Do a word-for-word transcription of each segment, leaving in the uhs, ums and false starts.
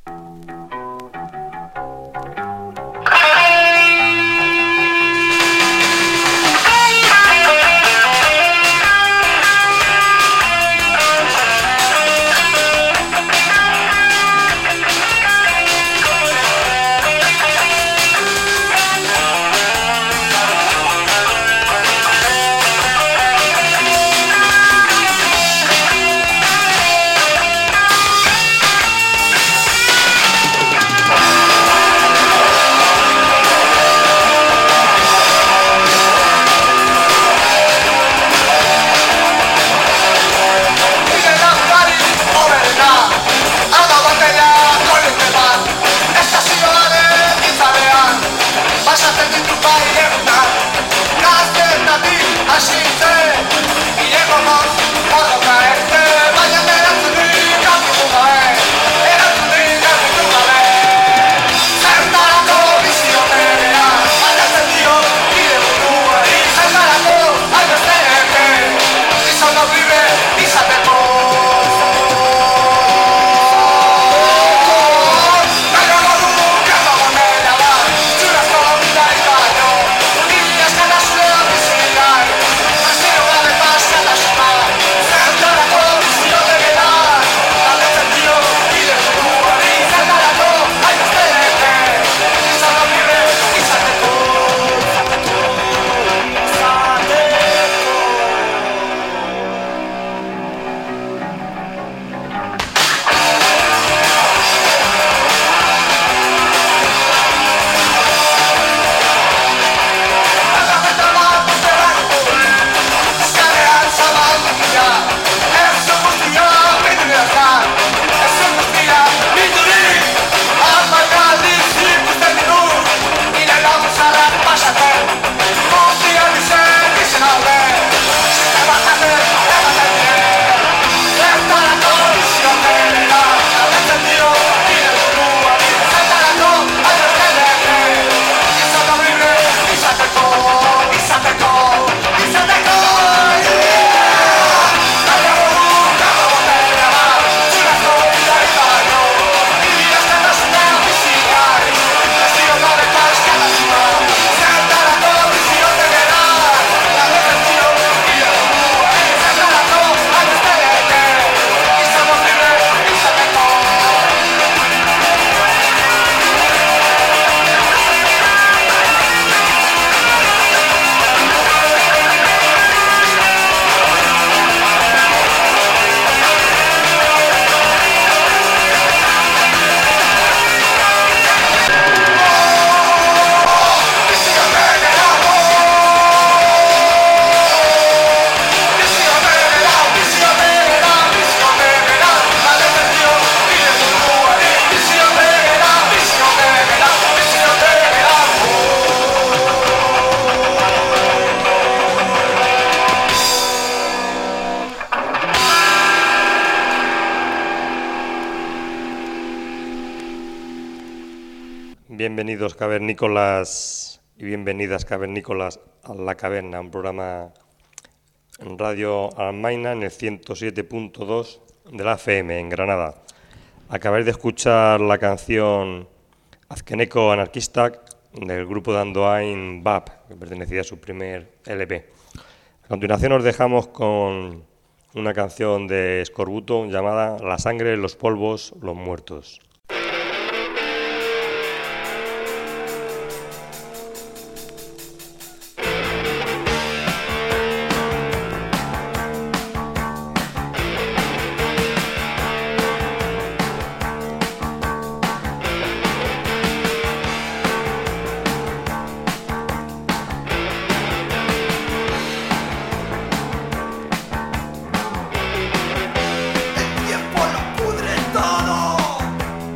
Bienvenidos cavernícolas y bienvenidas cavernícolas a La Caverna, un programa en Radio Almaina en el ciento siete punto dos de la F M en Granada. Acabáis de escuchar la canción Azkeneko Anarkistak del grupo de Andoain B A P, que pertenecía a su primer L P. A continuación os dejamos con una canción de Escorbuto llamada La sangre, los polvos, los muertos. El tiempo lo pudre todo.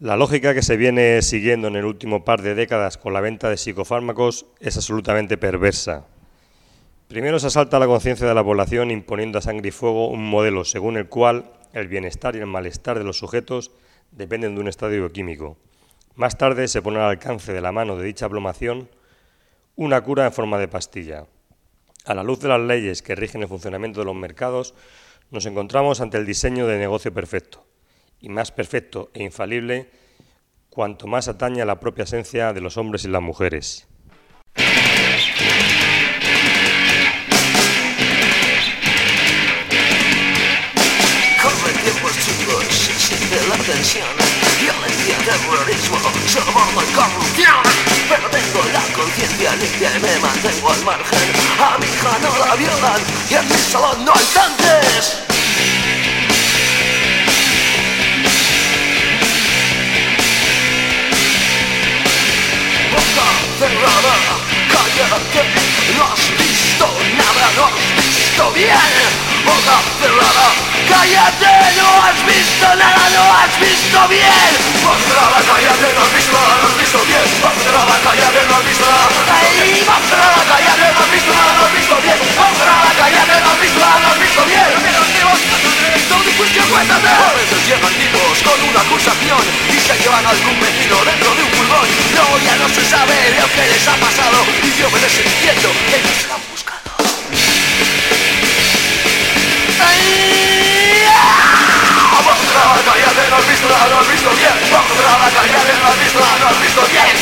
La lógica que se viene siguiendo en el último par de décadas con la venta de psicofármacos es absolutamente perversa. Primero se asalta la conciencia de la población imponiendo a sangre y fuego un modelo según el cual el bienestar y el malestar de los sujetos dependen de un estadio bioquímico. Más tarde se pone al alcance de la mano de dicha ablomación una cura en forma de pastilla. A la luz de las leyes que rigen el funcionamiento de los mercados, nos encontramos ante el diseño de negocio perfecto, y más perfecto e infalible cuanto más atañe a la propia esencia de los hombres y las mujeres. Corren tiempos chungos, existe la tensión, violencia, terrorismo, soborno y corrupción. Pero tengo la conciencia limpia y me mantengo al margen. A mi hija no la violan y en mi salón no hay tanques. Boca cerrada, cállate, no has visto nada, no has visto bien. Boca cerrada, cállate, no has visto nada, no has visto bien. Boca cerrada, cállate, no has visto nada, no has visto bien. Boca cerrada, cállate, no has visto nada. Ay, boca cerrada, cállate, no has visto nada, no has visto bien. Boca cerrada, cállate, no has visto nada, no has visto bien. Todo un juicio, cuéntate. A veces llegan tipos con una acusación y se llevan a algún vecino dentro de un pulmón. No, ya no se sabe lo que les ha pasado y yo me les entiendo, ellos se lo han buscado. Vamos a la cállate, no has visto nada, no has visto bien. Vamos a la cállate, no has visto nada, no has visto bien.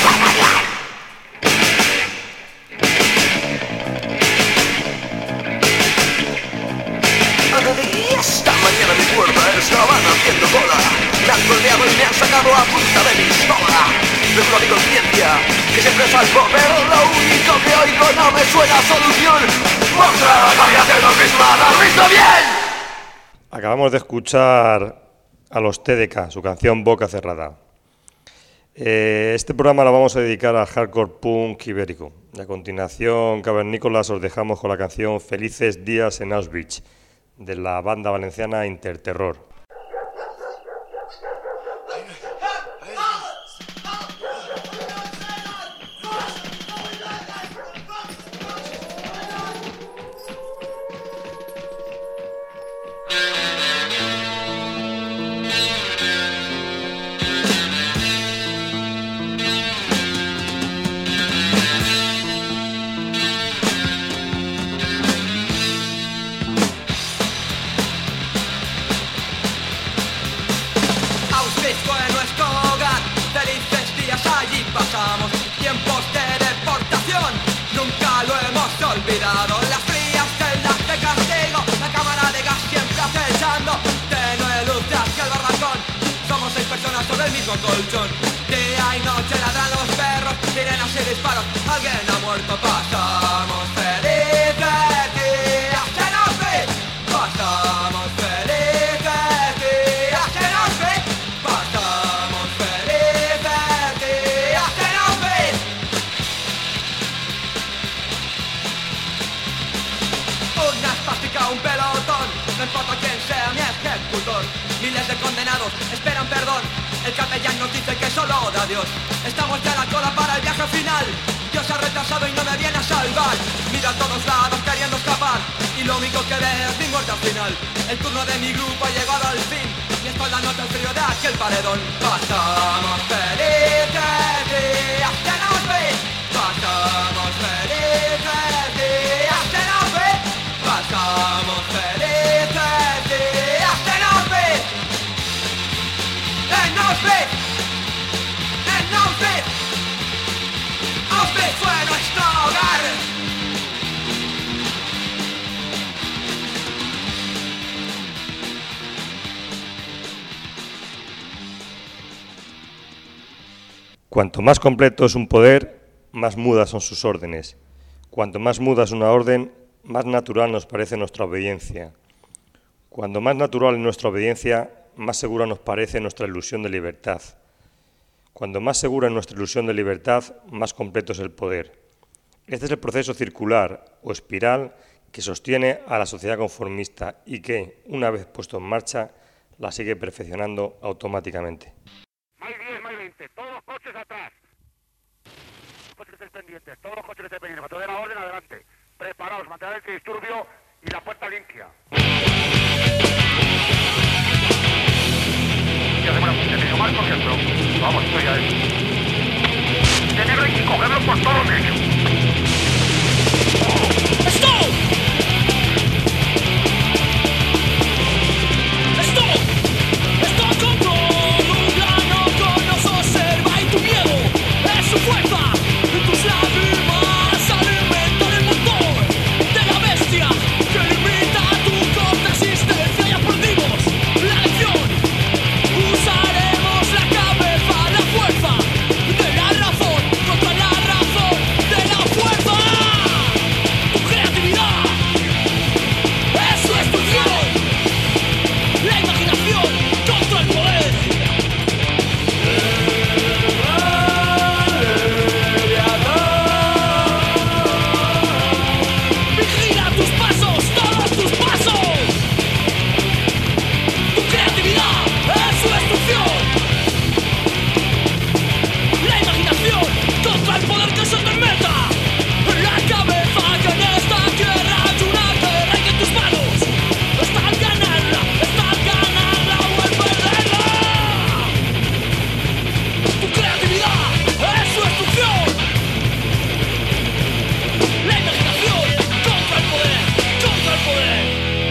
Y esta mañana mi puerta estaban haciendo cola. Me han golpeado y me han sacado a punta de pistola. Me juro a mi conciencia que siempre salvo, pero lo único que oigo no me suena a solución. Vamos a la cállate, no has visto nada, no has visto bien. Acabamos de escuchar a los T D K, su canción Boca Cerrada. Eh, este programa lo vamos a dedicar al hardcore punk ibérico. Y a continuación, cavernícolas, os dejamos con la canción Felices Días en Auschwitz, de la banda valenciana Interterror. Colchón. Día y noche ladran los perros, sirenas y disparos, alguien ha muerto, pasamos felices días en Auschwitz, pasamos felices días en Auschwitz, pasamos felices días en Auschwitz. Una espástica, un pelotón, no importa quién sea mi ejecutor, miles de condenados esperan perdón. El capellán nos dice que solo da Dios. Estamos ya a la cola para el viaje final. Dios ha retrasado y no me viene a salvar. Mira a todos lados queriendo escapar y lo único que veo es mi muerte al final. El turno de mi grupo ha llegado al fin. Mi espalda nota el frío de aquel paredón. Pasamos felices días en Auschwitz. Pasamos felices días en Auschwitz. Pasamos felices días en Auschwitz. En Auschwitz, en Auschwitz, Auschwitz fue nuestro hogar. Cuanto más completo es un poder, más mudas son sus órdenes. Cuanto más muda es una orden, más natural nos parece nuestra obediencia. Cuando más natural es nuestra obediencia, más segura nos parece nuestra ilusión de libertad. Cuando más segura es nuestra ilusión de libertad, más completo es el poder. Este es el proceso circular o espiral que sostiene a la sociedad conformista y que, una vez puesto en marcha, la sigue perfeccionando automáticamente. Muy bien. adelante, todos los coches atrás. Coches que estén pendientes, todos los coches que estén pendientes, cuando dé la orden adelante. Preparados, mantener el disturbio y la puerta limpia. Y hacemos un pequeño marco y esto. Vamos, esto ya es. De negro hay que cogerlo por todo medio. ¡Stop! ¡Stop! ¡Stop control! Un plano con nos observa y tu miedo es su fuerza. Tus lágrimas alimentan el motor de la bestia que limita tu corta existencia. Ya perdimos la lección. Usaremos la cabeza, la fuerza de la razón contra la razón de la fuerza. Tu creatividad es su destrucción. La imaginación contra el poder. Vigila tus pasos, todos tus pasos. Tu creatividad es su destrucción. La imaginación contra el poder que se te meta en la cabeza, que en esta tierra hay una guerra y que en tus manos está el ganarla, está el ganarla o el perderla. Tu creatividad es su destrucción. La imaginación contra el poder, contra el poder.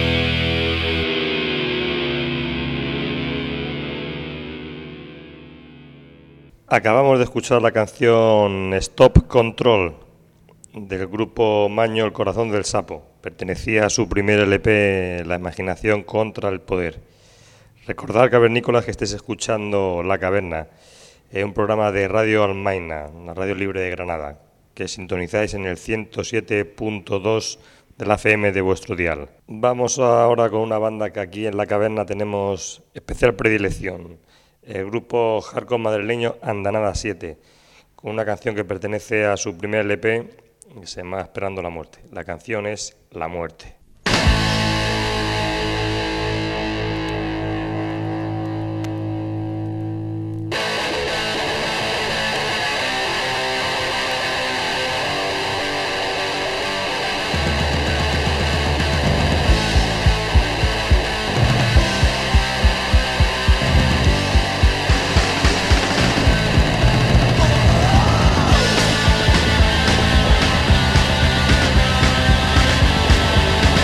Acabamos de escuchar la canción Stop Control del grupo Maño El Corazón del Sapo. Pertenecía a su primer L P, La Imaginación contra el Poder. Recordad, cavernícolas, que estéis escuchando La Caverna, eh, un programa de Radio Almaina, una radio libre de Granada, que sintonizáis en el ciento siete punto dos de la F M de vuestro dial. Vamos ahora con una banda que aquí en La Caverna tenemos especial predilección. El grupo hardcore madrileño Andanada siete, con una canción que pertenece a su primer L P, que se llama Esperando la Muerte. La canción es La Muerte. ¡Stop!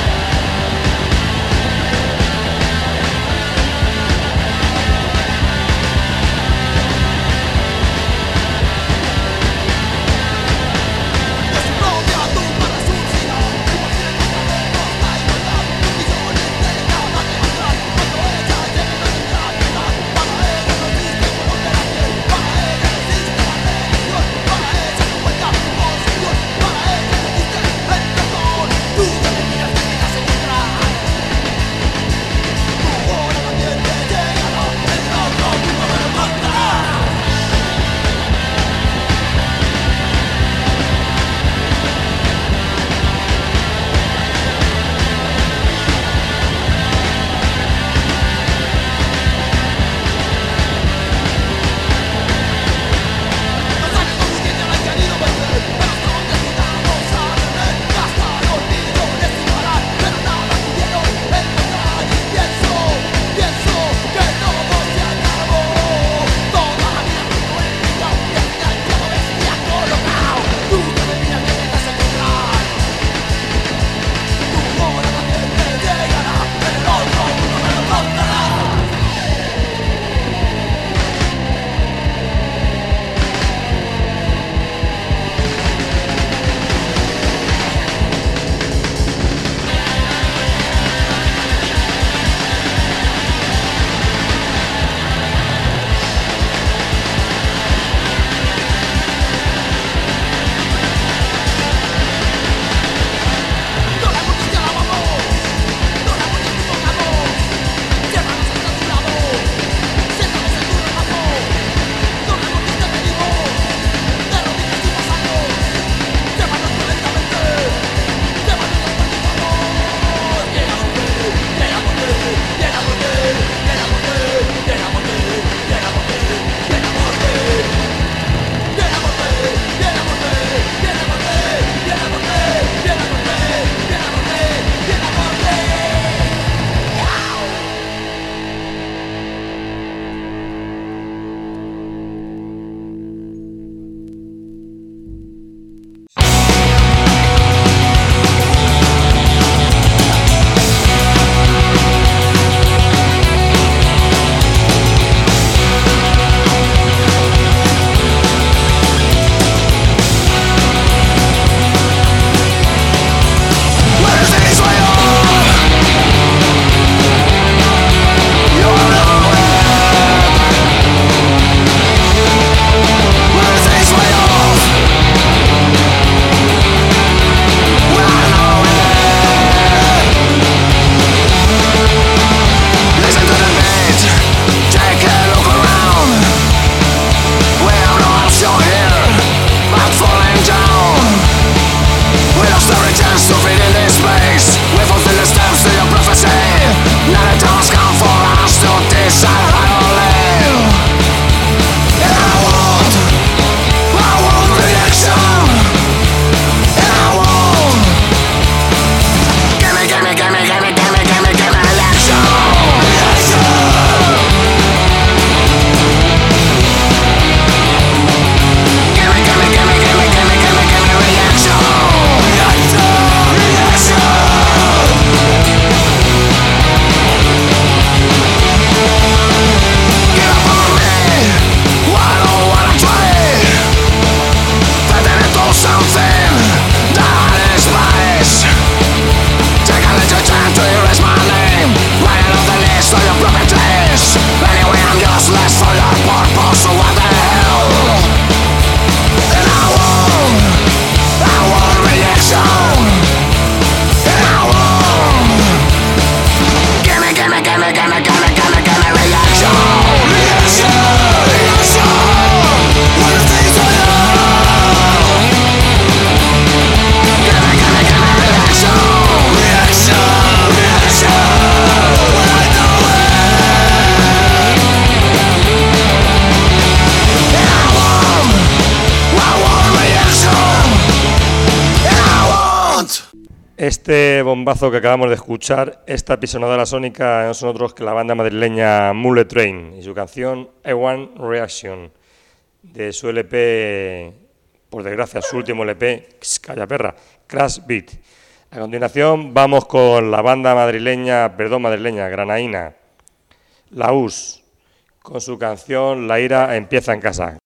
Este bombazo que acabamos de escuchar, esta pisonadora sónica, no son otros que la banda madrileña Mullet Train y su canción I Want Reaction, de su L P, por desgracia, su último L P, calla perra, Crash Beat. A continuación vamos con la banda madrileña, perdón, madrileña, granaína, La U S, con su canción La ira empieza en casa.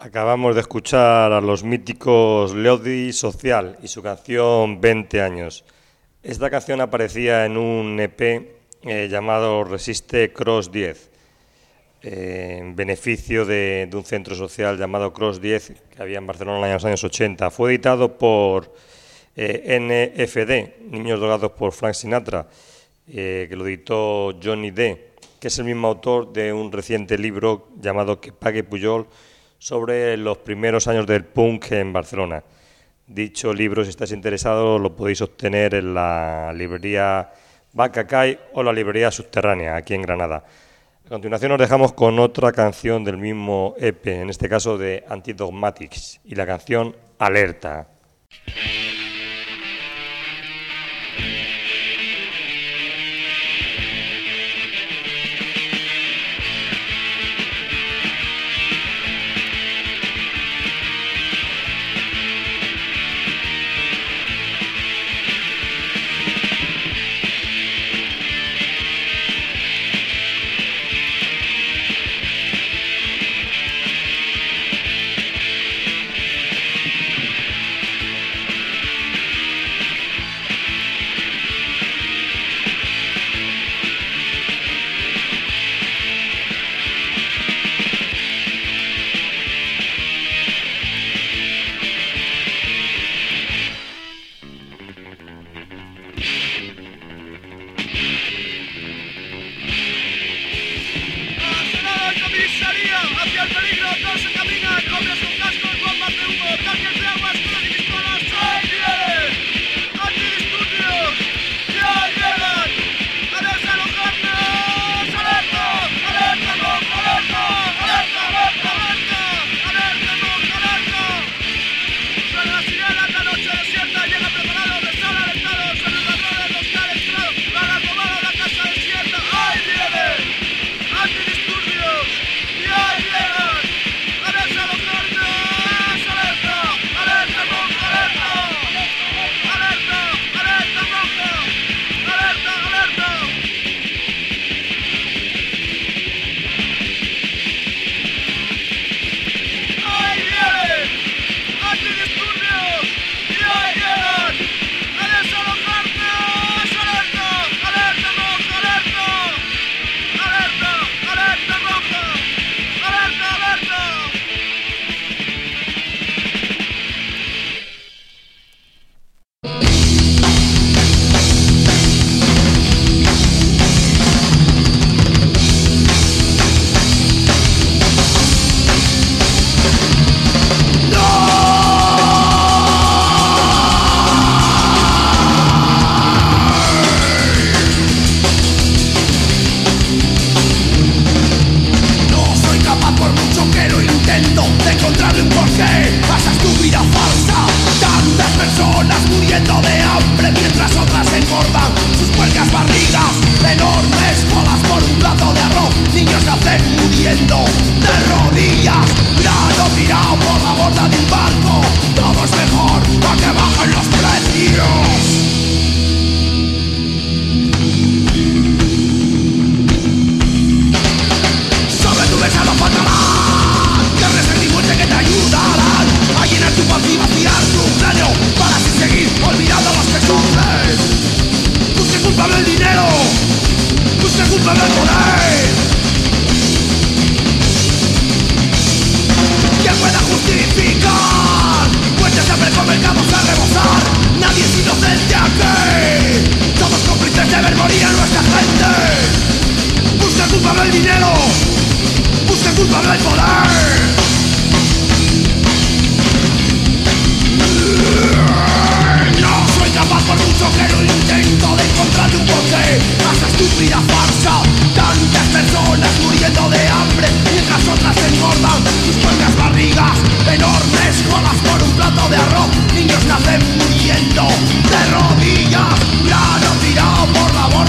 Acabamos de escuchar a los míticos Lodi Social y su canción veinte años. Esta canción aparecía en un E P eh, llamado Resiste Cross diez, eh, en beneficio de, de un centro social llamado Cross diez que había en Barcelona en los años ochenta. Fue editado por eh, N F D, Niños Drogados por Frank Sinatra, eh, que lo editó Johnny D, que es el mismo autor de un reciente libro llamado Que pague Pujol, sobre los primeros años del punk en Barcelona. Dicho libro, si estáis interesados, lo podéis obtener en la librería Bacacay o la librería Subterránea, aquí en Granada. A continuación nos dejamos con otra canción del mismo E P, en este caso de Antidogmatics, y la canción Alerta.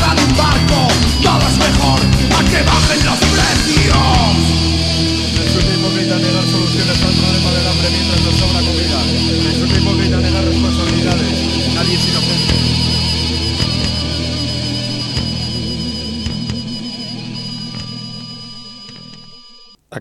Todo es mejor a que bajen los precios.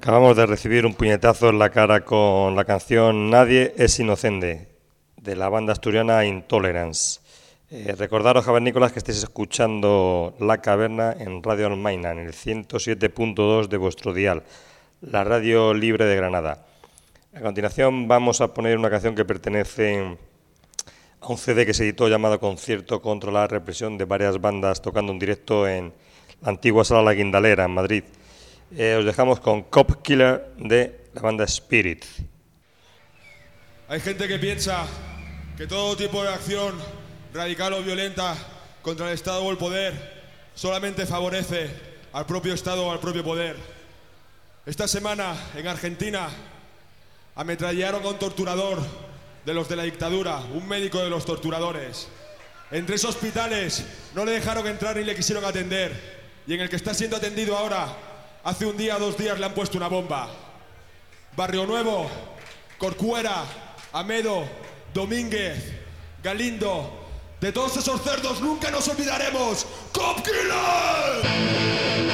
Acabamos de recibir un puñetazo en la cara con la canción Nadie es inocente, de la banda asturiana Intolerance. Eh, recordaros, cavernícolas, que estáis escuchando La Caverna en Radio Almaina, en el ciento siete punto dos de vuestro dial, la radio libre de Granada. A continuación vamos a poner una canción que pertenece a un C D que se editó llamado Concierto contra la represión, de varias bandas tocando en directo en la antigua Sala La Guindalera, en Madrid. Eh, os dejamos con Cop Killer de la banda Spirit. Hay gente que piensa que todo tipo de acción radical o violenta contra el Estado o el poder solamente favorece al propio Estado o al propio poder. Esta semana en Argentina ametrallaron a un torturador de los de la dictadura, un médico de los torturadores. En tres hospitales no le dejaron entrar ni le quisieron atender, y en el que está siendo atendido ahora, hace un día o dos días le han puesto una bomba. Barrio Nuevo, Corcuera, Amedo, Domínguez, Galindo, de todos esos cerdos nunca nos olvidaremos. ¡Cop Killer!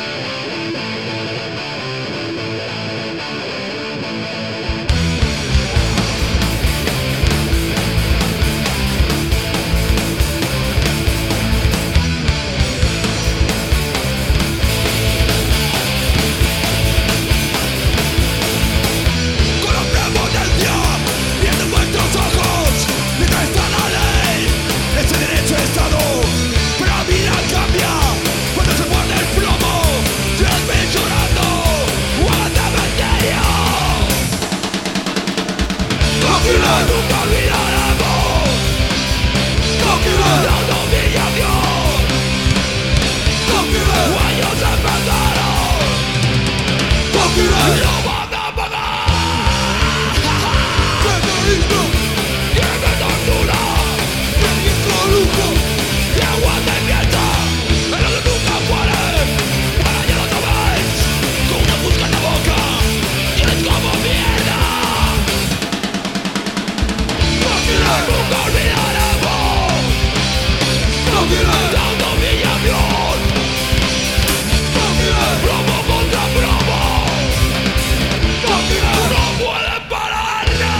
Nunca olvidaremos Cop Killer, la humillación. Cop Killer, sueños empezaron. Cop Killer, lo van a pagar. Terrorismo, que me tortura, que me corrupto, que aguanta y piensa en lo que nunca muere. Para ya lo tomáis con una busca en la boca y eres como mierda. Nunca olvidaremos Cop Killer, la humillación. Cop Killer, promo contra promo. Cop Killer, no pueden pararnos.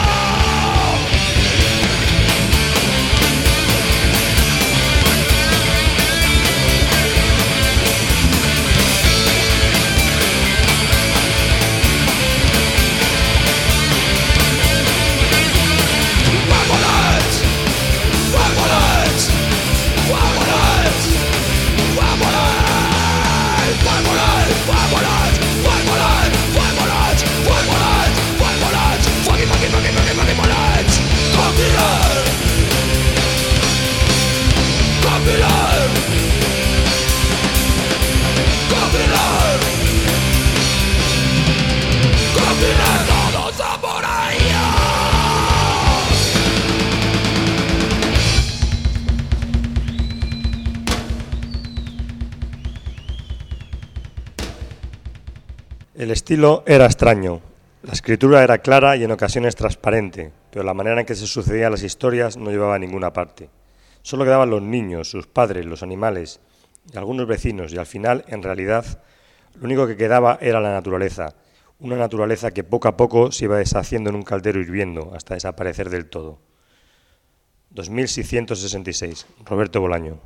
El estilo era extraño, la escritura era clara y en ocasiones transparente, pero la manera en que se sucedían las historias no llevaba a ninguna parte. Solo quedaban los niños, sus padres, los animales y algunos vecinos, y al final, en realidad, lo único que quedaba era la naturaleza, una naturaleza que poco a poco se iba deshaciendo en un caldero hirviendo hasta desaparecer del todo. dos mil seiscientos sesenta y seis, Roberto Bolaño.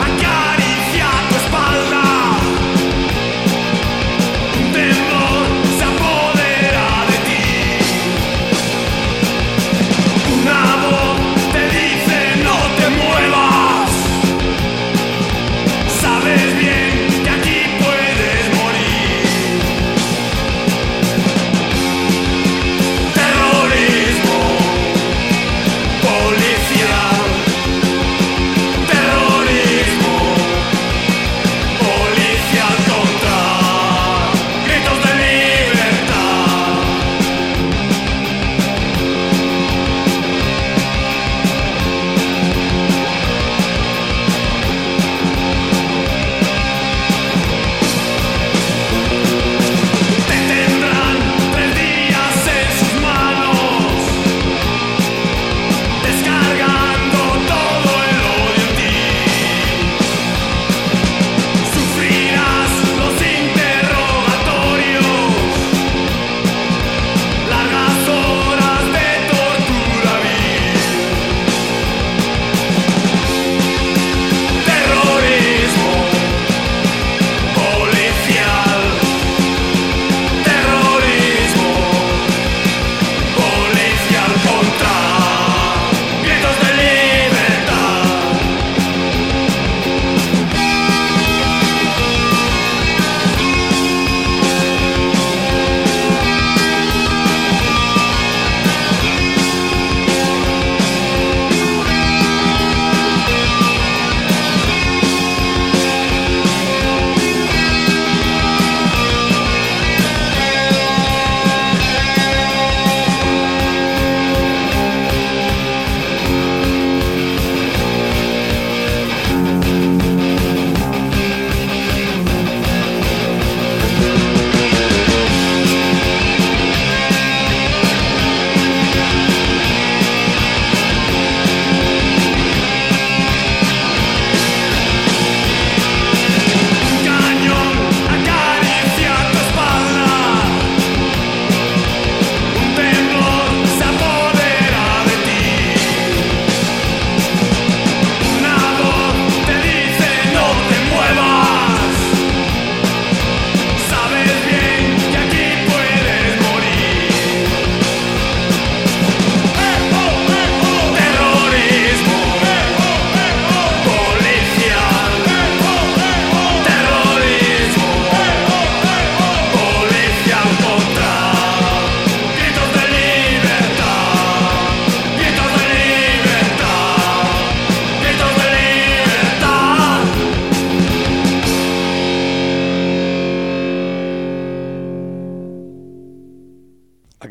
Acaricia tu espalda, temor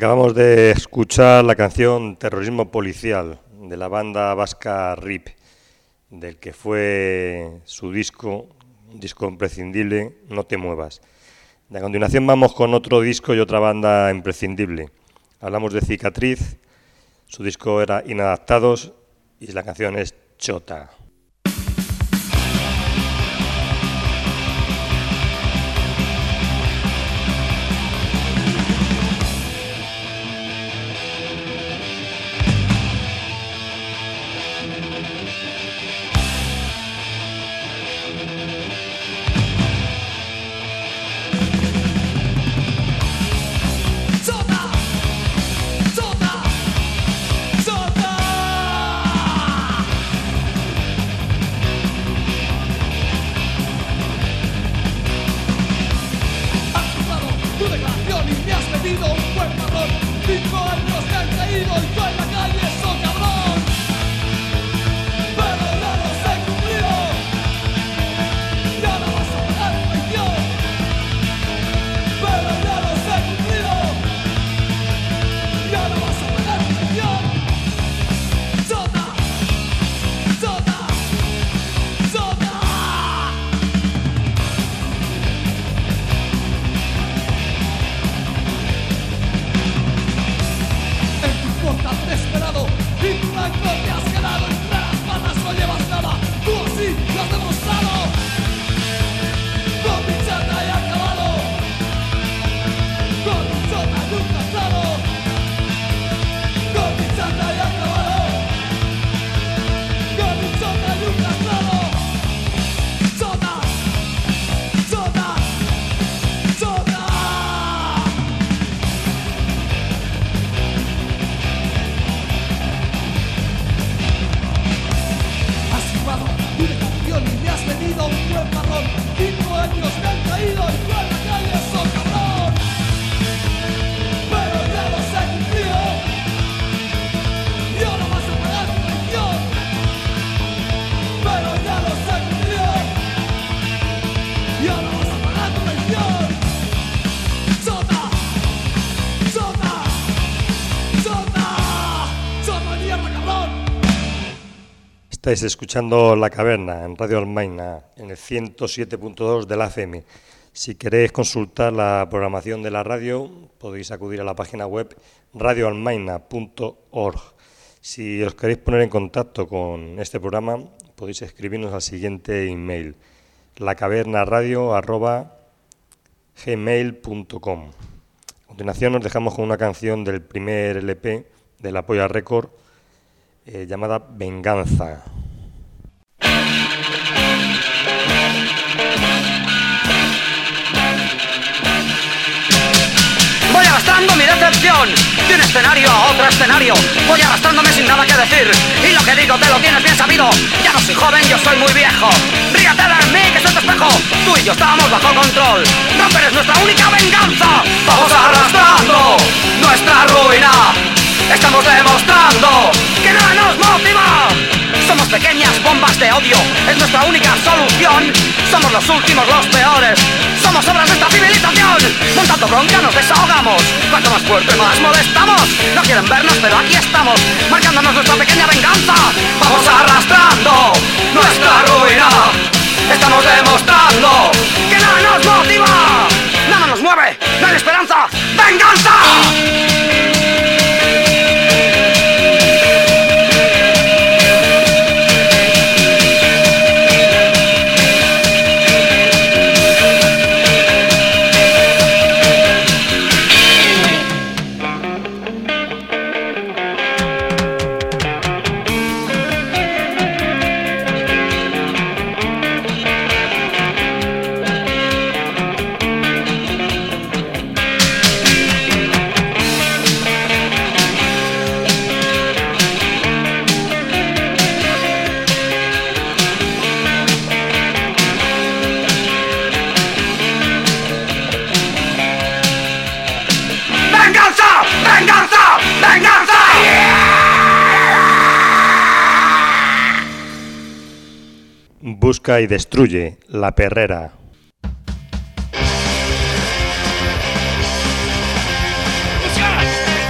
Acabamos de escuchar la canción Terrorismo Policial de la banda vasca R I P, del que fue su disco, un disco imprescindible, No te muevas. Y a continuación vamos con otro disco y otra banda imprescindible. Hablamos de Cicatriz, su disco era Inadaptados y la canción es Chota. Estáis escuchando La Caverna en Radio Almaina, en el ciento siete punto dos de la F M. Si queréis consultar la programación de la radio, podéis acudir a la página web radio almaina punto org. Si os queréis poner en contacto con este programa, podéis escribirnos al siguiente email, lacavernaradio arroba gmail punto com. A continuación nos dejamos con una canción del primer L P de La Polla Record, Eh, llamada Venganza. Voy arrastrando mi decepción de un escenario a otro escenario. Voy arrastrándome sin nada que decir, y lo que digo te lo tienes bien sabido. Ya no soy joven, yo soy muy viejo. Ríete de mí, que soy tu espejo. Tú y yo estamos bajo control. Romper es nuestra única venganza. Vamos arrastrando nuestra ruina. Estamos demostrando que nada nos motiva. Somos pequeñas bombas de odio, es nuestra única solución. Somos los últimos, los peores. Somos obras de esta civilización. Montando bronca nos desahogamos. Cuanto más fuerte, más molestamos. No quieren vernos, pero aquí estamos, marcándonos nuestra pequeña venganza. Vamos arrastrando nuestra ruina. Estamos demostrando que nada nos motiva. Nada nos mueve, no hay esperanza. ¡Venganza! Busca y destruye La Perrera. Buscar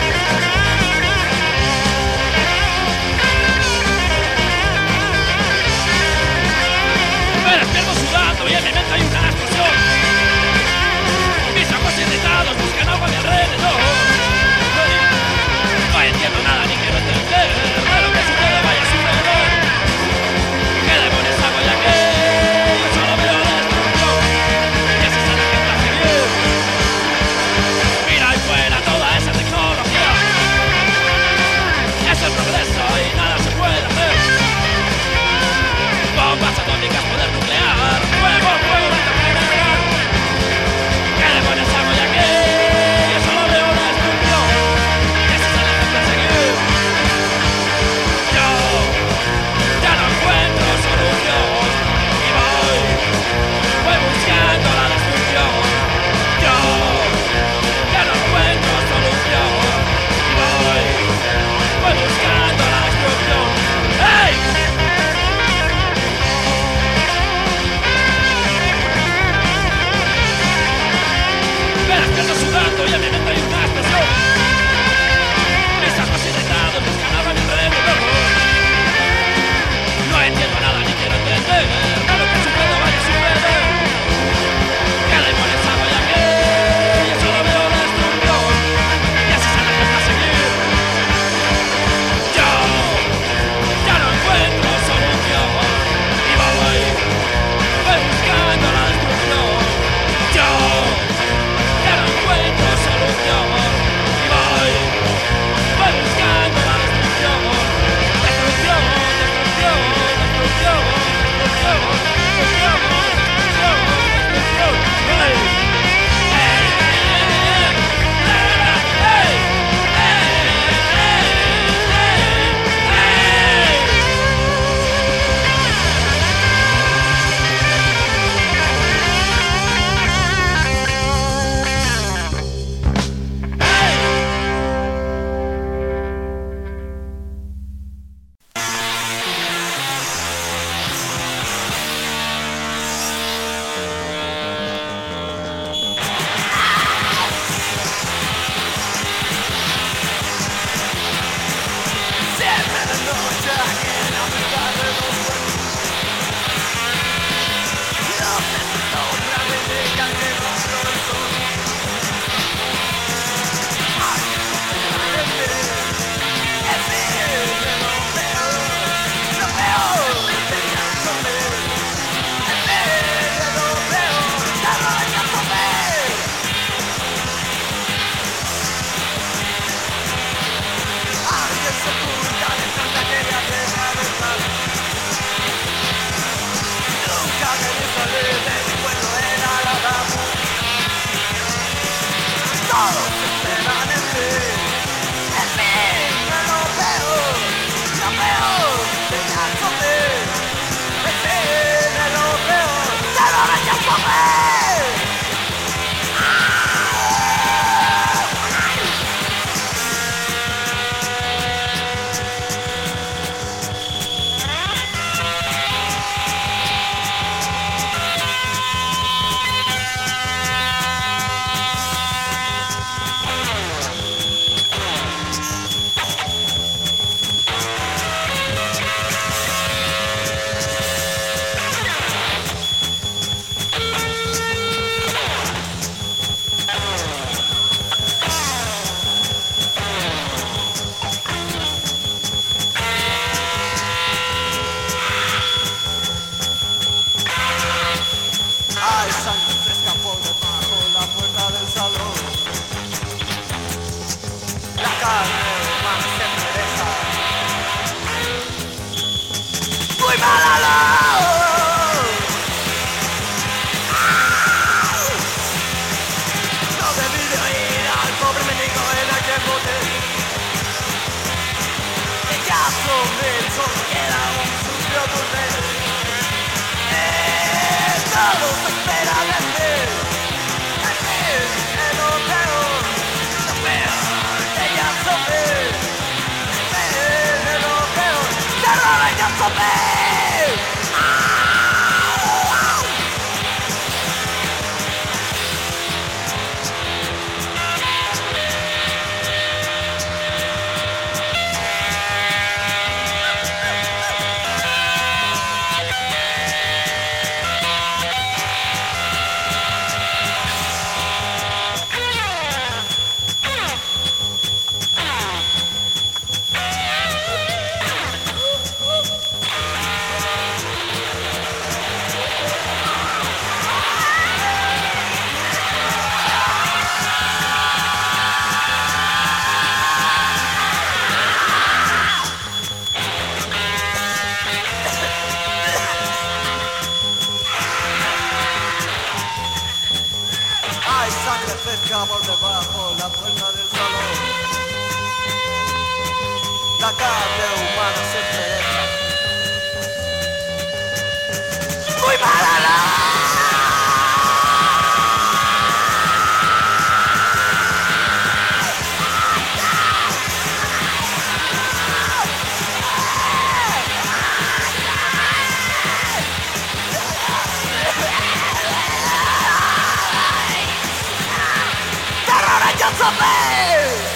muy mala luz. No debí de oír al pobre mendigo en aquel bote. Que ya son mil, solo queda un sucio burdel. Eh, todo se espera de ti. En mí, en lo peor, lo peor de ya sufrir. En mí, en lo peor, terror de ya sufrir. Hay sangre fresca por debajo la puerta del salón. La carne humana siempre es muy mala. ¡Terror ya sabes!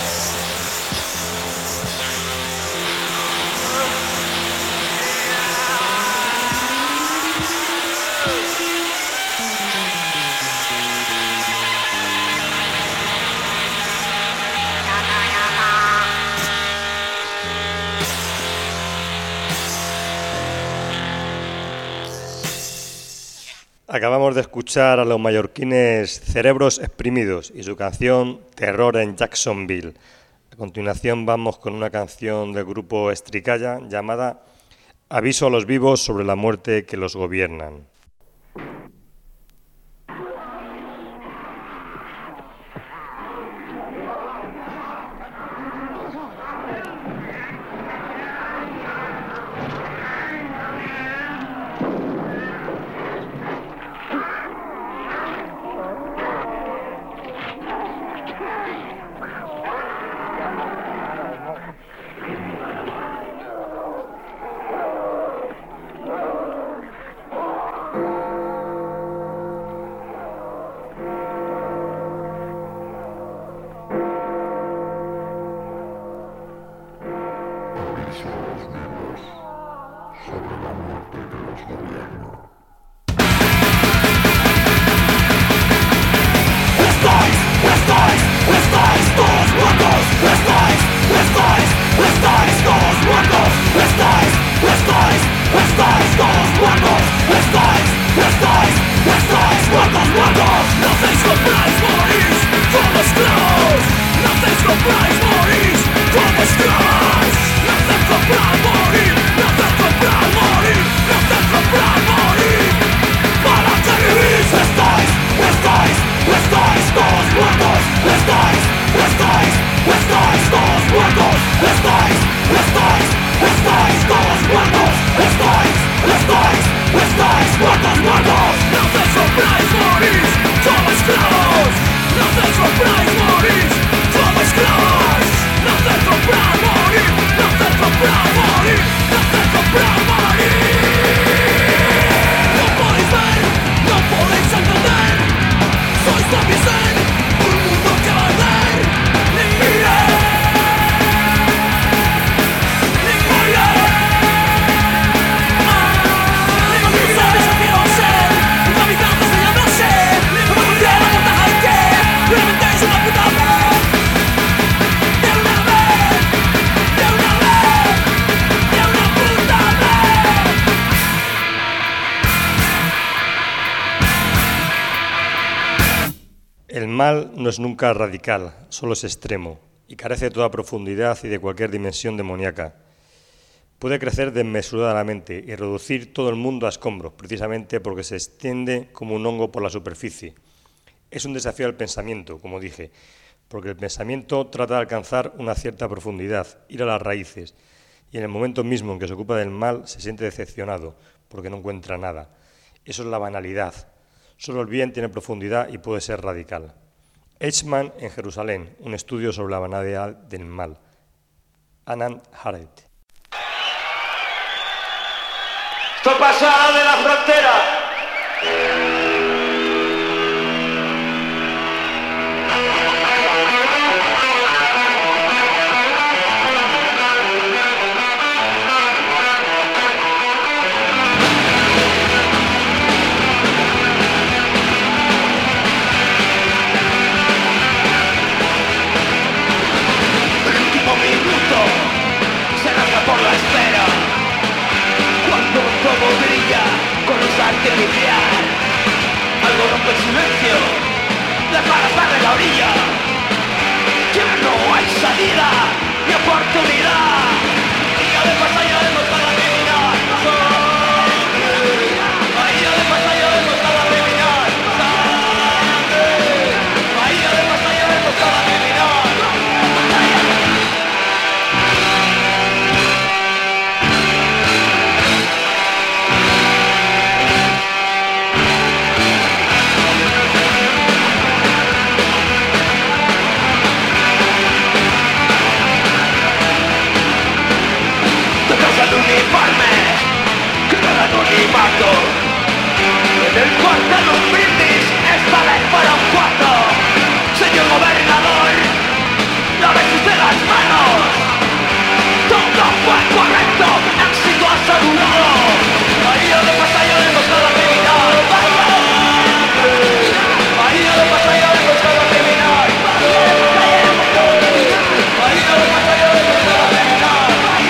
Acabamos de escuchar a los mallorquines Cerebros Exprimidos y su canción Terror en Jacksonville. A continuación vamos con una canción del grupo Estricalla llamada Aviso a los vivos sobre la muerte que los gobiernan. El mal no es nunca radical, solo es extremo, y carece de toda profundidad y de cualquier dimensión demoníaca. puede crecer desmesuradamente y reducir todo el mundo a escombros, precisamente porque se extiende como un hongo por la superficie. Es un desafío al pensamiento, como dije, porque el pensamiento trata de alcanzar una cierta profundidad, ir a las raíces, y en el momento mismo en que se ocupa del mal se siente decepcionado, porque no encuentra nada. Eso es la banalidad. Solo el bien tiene profundidad y puede ser radical. Eichmann en Jerusalén, un estudio sobre la banalidad del mal. Anand Haret. Esto pasa de la frontera. Por la espera, cuando todo brilla con luz artificial, algo rompe el silencio, deja las barras en la orilla, ya no hay salida ni oportunidad, y ya de pasa ya hemos dado a terminar, ahí ya de pasa ya hemos dado a terminar, ahí ya de pasa ya hemos dado a terminar. Uniforme, que quedan unimato. En el cuartel un brindis, esta vez para un cuarto. Señor gobernador, lávese usted las manos. Todo fue correcto, éxito asegurado. Ahí ya de pasa ya hemos dado a terminar. Ahí ya de pasa ya hemos dado a terminar. Ahí ya de pasa ya hemos dado a terminar.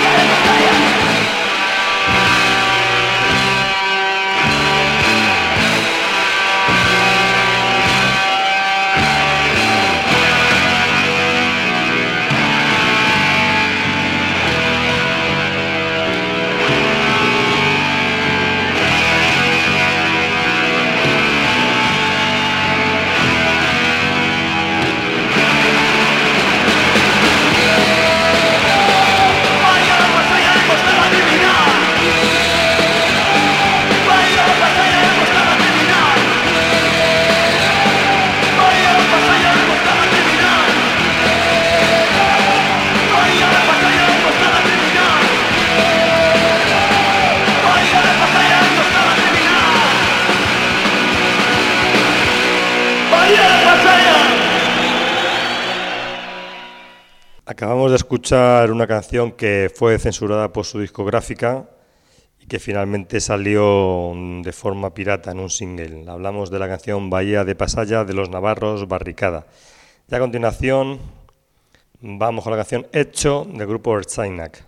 Acabamos de escuchar una canción que fue censurada por su discográfica y que finalmente salió de forma pirata en un single. Hablamos de la canción Bahía de Pasaya de los navarros Barricada. Y a continuación vamos con la canción Hecho del grupo Ertzainak.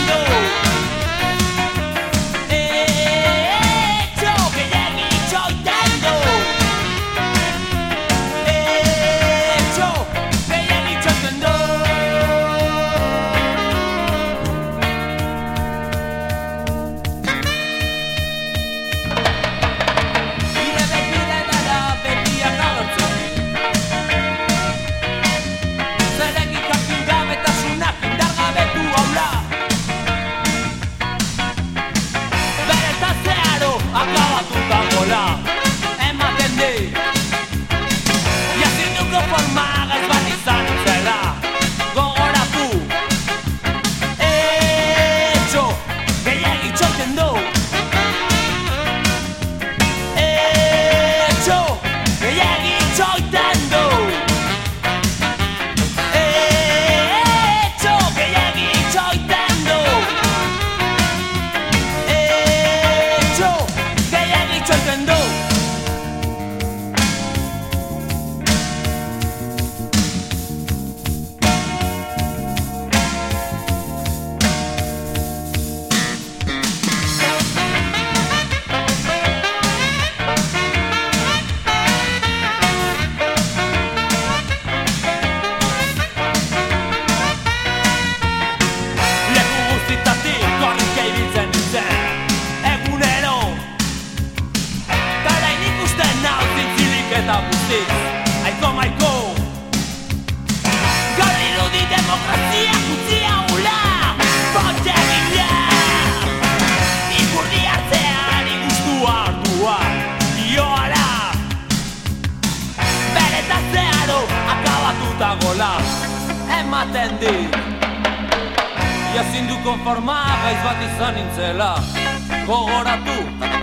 Choita esaten dit Iazin du konforma gaiz bat izan nintzela Gogoratu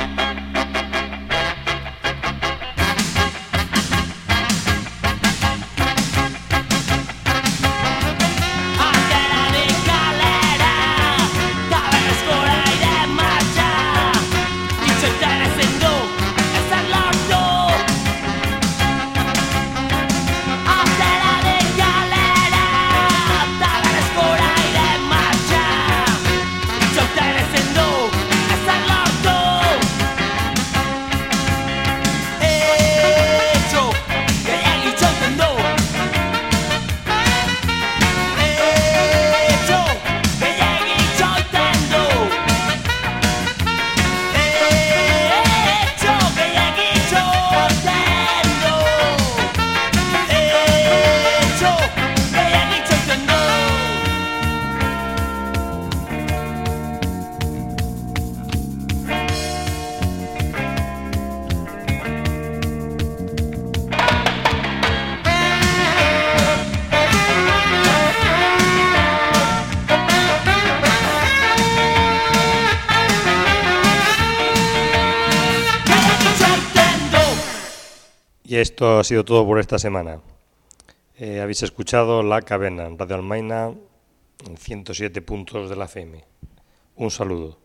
Y esto ha sido todo por esta semana. Eh, habéis escuchado La Caverna en Radio Almaina en ciento siete puntos de la F M. Un saludo.